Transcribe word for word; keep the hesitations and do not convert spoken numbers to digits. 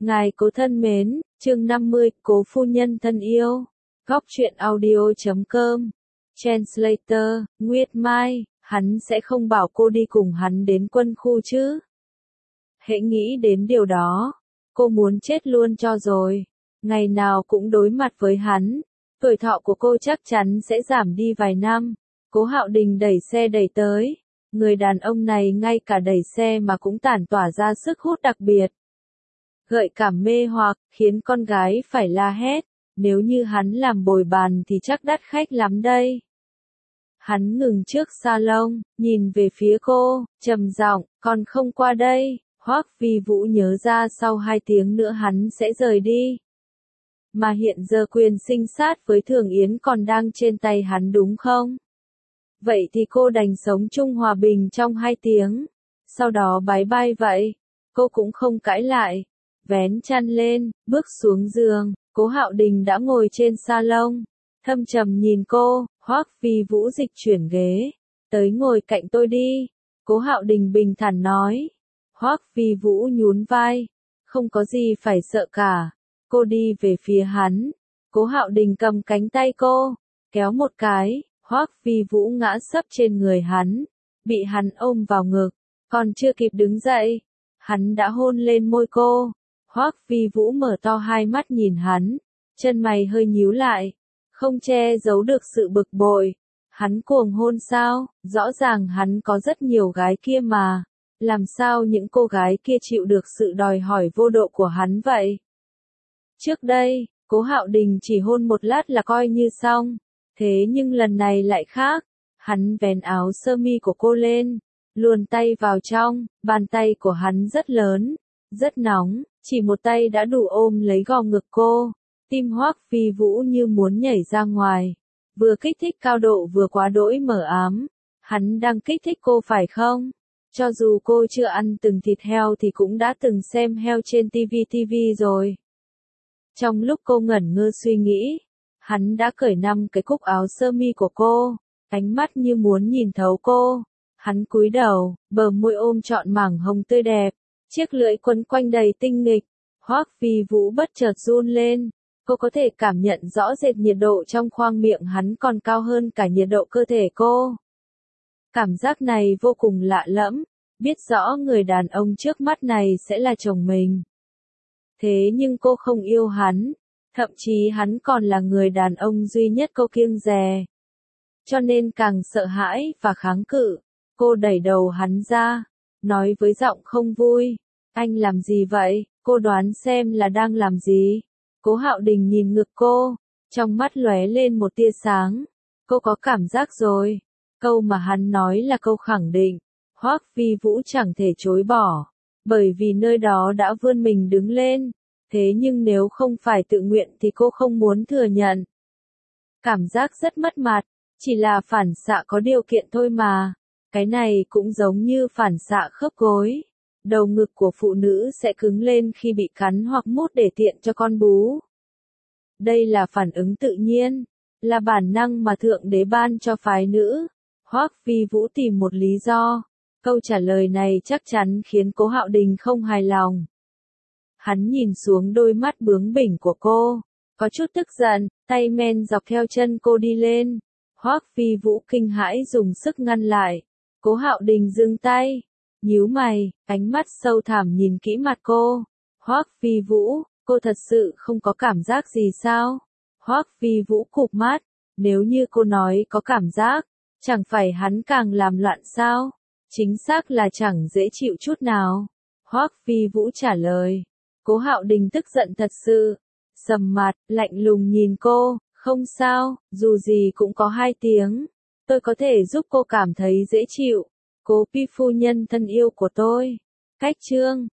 Ngài cố thân mến, chương năm mươi, cố phu nhân thân yêu. Góc truyện audio chấm com. Translator, Nguyệt Mai, hắn sẽ không bảo cô đi cùng hắn đến quân khu chứ? Hễ nghĩ đến điều đó, cô muốn chết luôn cho rồi. Ngày nào cũng đối mặt với hắn, tuổi thọ của cô chắc chắn sẽ giảm đi vài năm. Cố Hạo Đình đẩy xe đẩy tới. Người đàn ông này ngay cả đẩy xe mà cũng tản tỏa ra sức hút đặc biệt. Gợi cảm mê hoặc, khiến con gái phải la hét. Nếu như hắn làm bồi bàn thì chắc đắt khách lắm đây. Hắn ngừng trước salon, nhìn về phía cô, trầm giọng, còn không qua đây. Hoắc Vi Vũ nhớ ra sau hai tiếng nữa hắn sẽ rời đi. Mà hiện giờ quyền sinh sát với Thường Yến còn đang trên tay hắn đúng không? Vậy thì cô đành sống chung hòa bình trong hai tiếng. Sau đó bái bai vậy. Cô cũng không cãi lại. Vén chăn lên, bước xuống giường. Cố Hạo Đình đã ngồi trên salon. Thâm trầm nhìn cô, Hoắc Vi Vũ dịch chuyển ghế. Tới ngồi cạnh tôi đi. Cố Hạo Đình bình thản nói. Hoắc Vi Vũ nhún vai. Không có gì phải sợ cả. Cô đi về phía hắn. Cố Hạo Đình cầm cánh tay cô. Kéo một cái. Hoắc Vi Vũ ngã sấp trên người hắn. Bị hắn ôm vào ngực. Còn chưa kịp đứng dậy. Hắn đã hôn lên môi cô. Hoắc Vi Vũ mở to hai mắt nhìn hắn. Chân mày hơi nhíu lại. Không che giấu được sự bực bội. Hắn cuồng hôn sao? Rõ ràng hắn có rất nhiều gái kia mà. Làm sao những cô gái kia chịu được sự đòi hỏi vô độ của hắn vậy? Trước đây, Cố Hạo Đình chỉ hôn một lát là coi như xong. Thế nhưng lần này lại khác. Hắn vén áo sơ mi của cô lên. Luồn tay vào trong. Bàn tay của hắn rất lớn. Rất nóng. Chỉ một tay đã đủ ôm lấy gò ngực cô. Tim Hoắc Vi Vũ như muốn nhảy ra ngoài. Vừa kích thích cao độ vừa quá đỗi mờ ám. Hắn đang kích thích cô phải không? Cho dù cô chưa ăn từng thịt heo thì cũng đã từng xem heo trên tivi tivi rồi. Trong lúc cô ngẩn ngơ suy nghĩ, hắn đã cởi năm cái cúc áo sơ mi của cô, ánh mắt như muốn nhìn thấu cô. Hắn cúi đầu, bờ môi ôm trọn mảng hồng tươi đẹp, chiếc lưỡi quấn quanh đầy tinh nghịch. Hoắc Vi Vũ bất chợt run lên, cô có thể cảm nhận rõ rệt nhiệt độ trong khoang miệng hắn còn cao hơn cả nhiệt độ cơ thể cô. Cảm giác này vô cùng lạ lẫm, biết rõ người đàn ông trước mắt này sẽ là chồng mình. Thế nhưng cô không yêu hắn, thậm chí hắn còn là người đàn ông duy nhất cô kiêng dè. Cho nên càng sợ hãi và kháng cự, cô đẩy đầu hắn ra, nói với giọng không vui, anh làm gì vậy, cô đoán xem là đang làm gì. Cố Hạo Đình nhìn ngực cô, trong mắt lóe lên một tia sáng, cô có cảm giác rồi. Câu mà hắn nói là câu khẳng định, Hoắc Vi Vũ chẳng thể chối bỏ, bởi vì nơi đó đã vươn mình đứng lên, thế nhưng nếu không phải tự nguyện thì cô không muốn thừa nhận. Cảm giác rất mất mặt, chỉ là phản xạ có điều kiện thôi mà, cái này cũng giống như phản xạ khớp gối. Đầu ngực của phụ nữ sẽ cứng lên khi bị cắn hoặc mút để tiện cho con bú. Đây là phản ứng tự nhiên, là bản năng mà Thượng Đế ban cho phái nữ. Hoắc Vi Vũ tìm một lý do. Câu trả lời này chắc chắn khiến Cố Hạo Đình không hài lòng. Hắn nhìn xuống đôi mắt bướng bỉnh của cô, có chút tức giận, tay men dọc theo chân cô đi lên. Hoắc Vi Vũ kinh hãi dùng sức ngăn lại. Cố Hạo Đình dừng tay, nhíu mày, ánh mắt sâu thẳm nhìn kỹ mặt cô. Hoắc Vi Vũ, cô thật sự không có cảm giác gì sao? Hoắc Vi Vũ cụp mắt, nếu như cô nói có cảm giác, chẳng phải hắn càng làm loạn sao? Chính xác là chẳng dễ chịu chút nào. Hoắc Vi Vũ trả lời. Cố Hạo Đình tức giận thật sự. Sầm mặt, lạnh lùng nhìn cô, không sao, dù gì cũng có hai tiếng. Tôi có thể giúp cô cảm thấy dễ chịu. Cố Pi phu nhân thân yêu của tôi. Cách chương.